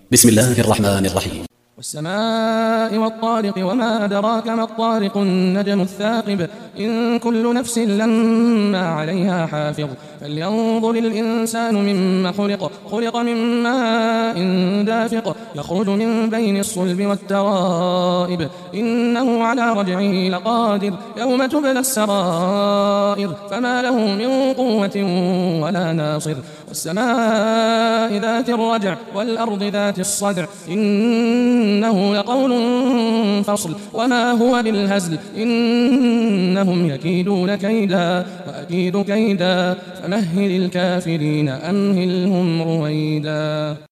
بسم الله الرحمن الرحيم. والسماء والطارق وما أدراك ما الطارق النجم الثاقب إن كل نفس لما عليها حافظ فلينظر الإنسان مما خلق من ماء دافق يخرج من بين الصلب والترائب إنه على رجعه لقادر يوم تبلى السرائر فما له من قوة ولا ناصر والسماء ذات الرجع والأرض ذات الصدع إنه لقول فصل وما هو بالهزل إنهم يكيدون كيدا وأكيد كيدا فمهل الكافرين أمهلهم رويدا.